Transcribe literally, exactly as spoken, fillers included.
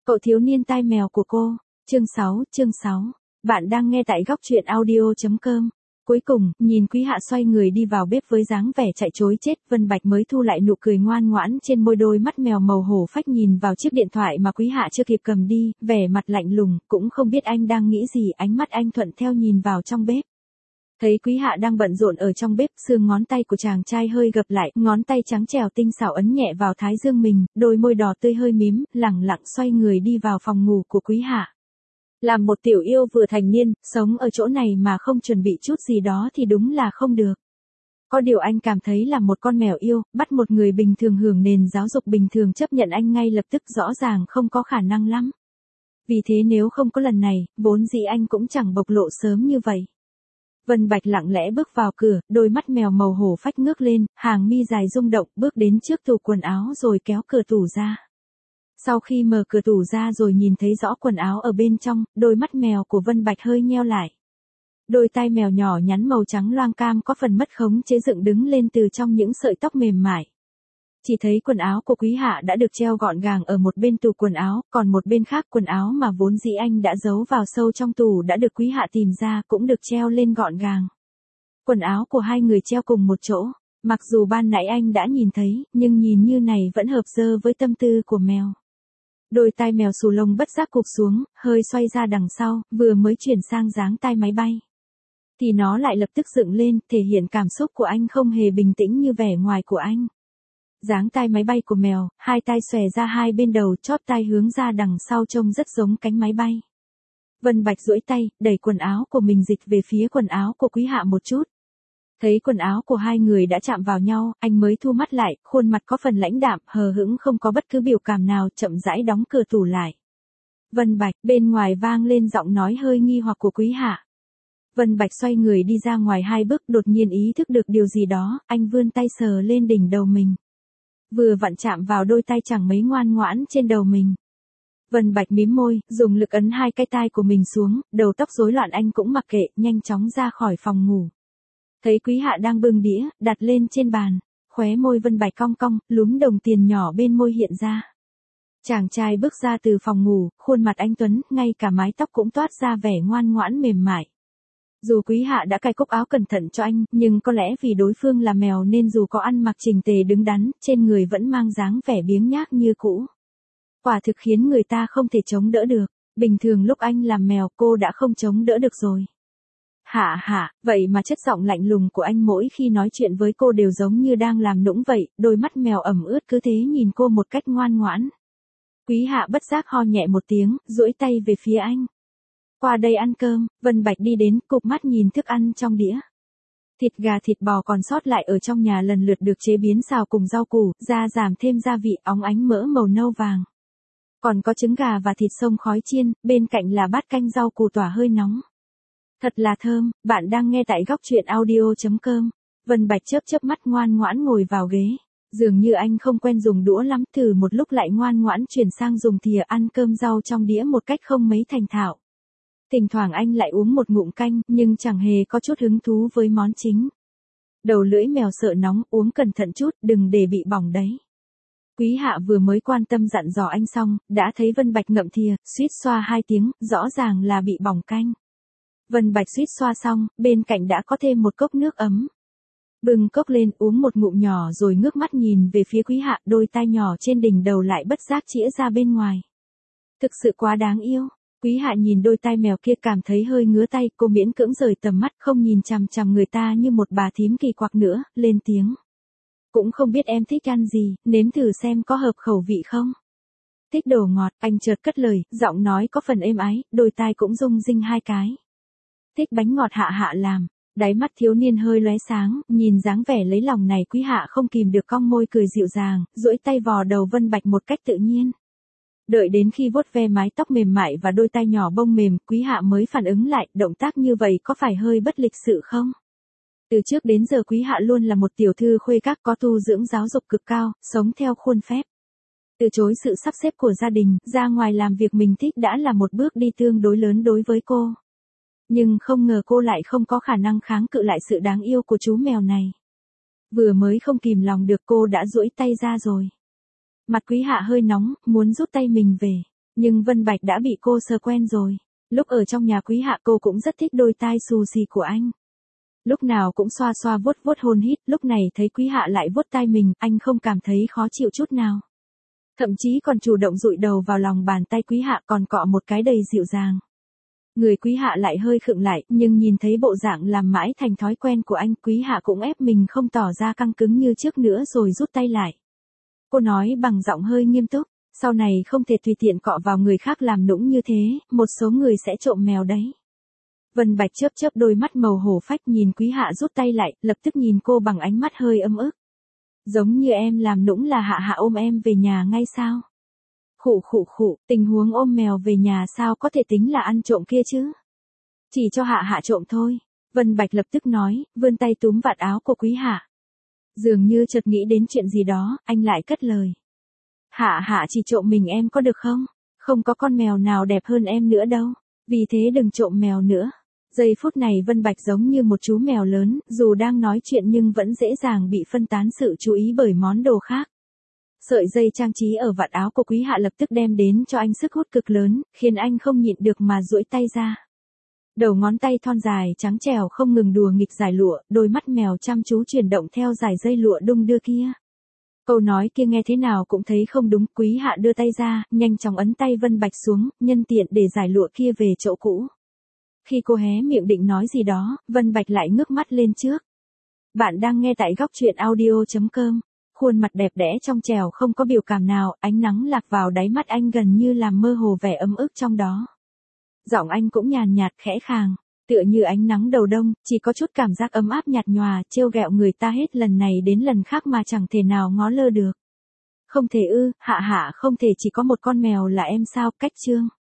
Cậu thiếu niên tai mèo của cô. Chương sáu, chương sáu. Bạn đang nghe tại góc truyện audio chấm com. Cuối cùng, nhìn Quý Hạ xoay người đi vào bếp với dáng vẻ chạy trối chết, Vân Bạch mới thu lại nụ cười ngoan ngoãn trên môi, đôi mắt mèo màu hổ phách nhìn vào chiếc điện thoại mà Quý Hạ chưa kịp cầm đi, vẻ mặt lạnh lùng, cũng không biết anh đang nghĩ gì, ánh mắt anh thuận theo nhìn vào trong bếp. Thấy Quý Hạ đang bận rộn ở trong bếp, xương ngón tay của chàng trai hơi gập lại, ngón tay trắng trẻo tinh xảo ấn nhẹ vào thái dương mình, đôi môi đỏ tươi hơi mím, lẳng lặng xoay người đi vào phòng ngủ của Quý Hạ. Làm một tiểu yêu vừa thành niên, sống ở chỗ này mà không chuẩn bị chút gì đó thì đúng là không được. Có điều anh cảm thấy là một con mèo yêu, bắt một người bình thường hưởng nền giáo dục bình thường chấp nhận anh ngay lập tức rõ ràng không có khả năng lắm. Vì thế nếu không có lần này, vốn dĩ anh cũng chẳng bộc lộ sớm như vậy. Vân Bạch lặng lẽ bước vào cửa, đôi mắt mèo màu hổ phách ngước lên, hàng mi dài rung động, bước đến trước tủ quần áo rồi kéo cửa tủ ra. Sau khi mở cửa tủ ra rồi nhìn thấy rõ quần áo ở bên trong, đôi mắt mèo của Vân Bạch hơi nheo lại. Đôi tai mèo nhỏ nhắn màu trắng loang cam có phần mất khống chế dựng đứng lên từ trong những sợi tóc mềm mại. Chỉ thấy quần áo của Quý Hạ đã được treo gọn gàng ở một bên tủ quần áo, còn một bên khác quần áo mà vốn dĩ anh đã giấu vào sâu trong tủ đã được Quý Hạ tìm ra cũng được treo lên gọn gàng. Quần áo của hai người treo cùng một chỗ, mặc dù ban nãy anh đã nhìn thấy, nhưng nhìn như này vẫn hợp dơ với tâm tư của mèo. Đôi tai mèo xù lông bất giác cụp xuống, hơi xoay ra đằng sau, vừa mới chuyển sang dáng tai máy bay. Thì nó lại lập tức dựng lên, thể hiện cảm xúc của anh không hề bình tĩnh như vẻ ngoài của anh. Dáng tai máy bay của mèo, hai tai xòe ra hai bên đầu, chóp tai hướng ra đằng sau trông rất giống cánh máy bay. Vân Bạch duỗi tay, đẩy quần áo của mình dịch về phía quần áo của Quý Hạ một chút. Thấy quần áo của hai người đã chạm vào nhau, anh mới thu mắt lại, khuôn mặt có phần lãnh đạm, hờ hững không có bất cứ biểu cảm nào, chậm rãi đóng cửa tủ lại. Vân Bạch, bên ngoài vang lên giọng nói hơi nghi hoặc của Quý Hạ. Vân Bạch xoay người đi ra ngoài hai bước, đột nhiên ý thức được điều gì đó, anh vươn tay sờ lên đỉnh đầu mình. Vừa vặn chạm vào đôi tay chẳng mấy ngoan ngoãn trên đầu mình. Vân Bạch mím môi, dùng lực ấn hai cái tai của mình xuống, đầu tóc rối loạn anh cũng mặc kệ, nhanh chóng ra khỏi phòng ngủ. Thấy Quý Hạ đang bưng đĩa, đặt lên trên bàn, khóe môi Vân Bạch cong cong, lúm đồng tiền nhỏ bên môi hiện ra. Chàng trai bước ra từ phòng ngủ, khuôn mặt anh tuấn, ngay cả mái tóc cũng toát ra vẻ ngoan ngoãn mềm mại. Dù Quý Hạ đã cài cúc áo cẩn thận cho anh, nhưng có lẽ vì đối phương là mèo nên dù có ăn mặc chỉnh tề đứng đắn, trên người vẫn mang dáng vẻ biếng nhác như cũ. Quả thực khiến người ta không thể chống đỡ được, bình thường lúc anh làm mèo cô đã không chống đỡ được rồi. Hạ hạ, vậy mà chất giọng lạnh lùng của anh mỗi khi nói chuyện với cô đều giống như đang làm nũng vậy, đôi mắt mèo ẩm ướt cứ thế nhìn cô một cách ngoan ngoãn. Quý Hạ bất giác ho nhẹ một tiếng, duỗi tay về phía anh. Qua đây ăn cơm. Vân Bạch đi đến, cụp mắt nhìn thức ăn trong đĩa. Thịt gà thịt bò còn sót lại ở trong nhà lần lượt được chế biến xào cùng rau củ, gia giảm thêm gia vị óng ánh mỡ màu nâu vàng. Còn có trứng gà và thịt xông khói chiên, bên cạnh là bát canh rau củ tỏa hơi nóng. Thật là thơm. Bạn đang nghe tại góc truyện audio chấm com. Vân Bạch chớp chớp mắt ngoan ngoãn ngồi vào ghế. Dường như anh không quen dùng đũa lắm, thử một lúc lại ngoan ngoãn chuyển sang dùng thìa ăn cơm rau trong đĩa một cách không mấy thành thạo. Thỉnh thoảng anh lại uống một ngụm canh, nhưng chẳng hề có chút hứng thú với món chính. Đầu lưỡi mèo sợ nóng, uống cẩn thận chút, đừng để bị bỏng đấy. Quý Hạ vừa mới quan tâm dặn dò anh xong, đã thấy Vân Bạch ngậm thìa, suýt xoa hai tiếng, rõ ràng là bị bỏng canh. Vân Bạch suýt xoa xong, bên cạnh đã có thêm một cốc nước ấm. Bưng cốc lên uống một ngụm nhỏ rồi ngước mắt nhìn về phía Quý Hạ, đôi tai nhỏ trên đỉnh đầu lại bất giác chĩa ra bên ngoài. Thực sự quá đáng yêu. Quý Hạ nhìn đôi tai mèo kia cảm thấy hơi ngứa tay, cô miễn cưỡng rời tầm mắt, không nhìn chằm chằm người ta như một bà thím kỳ quặc nữa, lên tiếng. Cũng không biết em thích ăn gì, nếm thử xem có hợp khẩu vị không. Thích đồ ngọt, anh chợt cất lời, giọng nói có phần êm ái, đôi tai cũng rung rinh hai cái. Thích bánh ngọt Hạ Hạ làm. Đáy mắt thiếu niên hơi lóe sáng, nhìn dáng vẻ lấy lòng này Quý Hạ không kìm được cong môi cười dịu dàng, duỗi tay vò đầu Vân Bạch một cách tự nhiên. Đợi đến khi vuốt ve mái tóc mềm mại và đôi tai nhỏ bông mềm, Quý Hạ mới phản ứng lại, động tác như vậy có phải hơi bất lịch sự không? Từ trước đến giờ Quý Hạ luôn là một tiểu thư khuê các có tu dưỡng giáo dục cực cao, sống theo khuôn phép. Từ chối sự sắp xếp của gia đình, ra ngoài làm việc mình thích đã là một bước đi tương đối lớn đối với cô. Nhưng không ngờ cô lại không có khả năng kháng cự lại sự đáng yêu của chú mèo này. Vừa mới không kìm lòng được cô đã duỗi tay ra rồi. Mặt Quý Hạ hơi nóng, muốn rút tay mình về. Nhưng Vân Bạch đã bị cô sờ quen rồi. Lúc ở trong nhà Quý Hạ cô cũng rất thích đôi tai xù xì của anh. Lúc nào cũng xoa xoa vuốt vuốt hôn hít, lúc này thấy Quý Hạ lại vuốt tai mình, anh không cảm thấy khó chịu chút nào. Thậm chí còn chủ động dụi đầu vào lòng bàn tay Quý Hạ còn cọ một cái đầy dịu dàng. Người Quý Hạ lại hơi khựng lại, nhưng nhìn thấy bộ dạng làm mãi thành thói quen của anh, Quý Hạ cũng ép mình không tỏ ra căng cứng như trước nữa rồi rút tay lại. Cô nói bằng giọng hơi nghiêm túc, sau này không thể tùy tiện cọ vào người khác làm nũng như thế, một số người sẽ trộm mèo đấy. Vân Bạch chớp chớp đôi mắt màu hổ phách nhìn Quý Hạ rút tay lại, lập tức nhìn cô bằng ánh mắt hơi ấm ức. Giống như em làm nũng là Hạ Hạ ôm em về nhà ngay sao? Khụ khụ khụ, tình huống ôm mèo về nhà sao có thể tính là ăn trộm kia chứ? Chỉ cho Hạ Hạ trộm thôi. Vân Bạch lập tức nói, vươn tay túm vạt áo của Quý Hạ. Dường như chợt nghĩ đến chuyện gì đó, anh lại cất lời. Hạ Hạ chỉ trộm mình em có được không? Không có con mèo nào đẹp hơn em nữa đâu. Vì thế đừng trộm mèo nữa. Giây phút này Vân Bạch giống như một chú mèo lớn, dù đang nói chuyện nhưng vẫn dễ dàng bị phân tán sự chú ý bởi món đồ khác. Sợi dây trang trí ở vạt áo của Quý Hạ lập tức đem đến cho anh sức hút cực lớn, khiến anh không nhịn được mà duỗi tay ra. Đầu ngón tay thon dài trắng trẻo không ngừng đùa nghịch dải lụa, đôi mắt mèo chăm chú chuyển động theo dải dây lụa đung đưa kia. Câu nói kia nghe thế nào cũng thấy không đúng, Quý Hạ đưa tay ra, nhanh chóng ấn tay Vân Bạch xuống, nhân tiện để dải lụa kia về chỗ cũ. Khi cô hé miệng định nói gì đó, Vân Bạch lại ngước mắt lên trước. Bạn đang nghe tại góc truyện audio chấm com. Khuôn mặt đẹp đẽ trong trẻo không có biểu cảm nào, ánh nắng lạc vào đáy mắt anh gần như làm mơ hồ vẻ ấm ức trong đó. Giọng anh cũng nhàn nhạt khẽ khàng, tựa như ánh nắng đầu đông, chỉ có chút cảm giác ấm áp nhạt nhòa, trêu ghẹo người ta hết lần này đến lần khác mà chẳng thể nào ngó lơ được. Không thể ư, Hạ Hạ không thể chỉ có một con mèo là em sao, cách chương.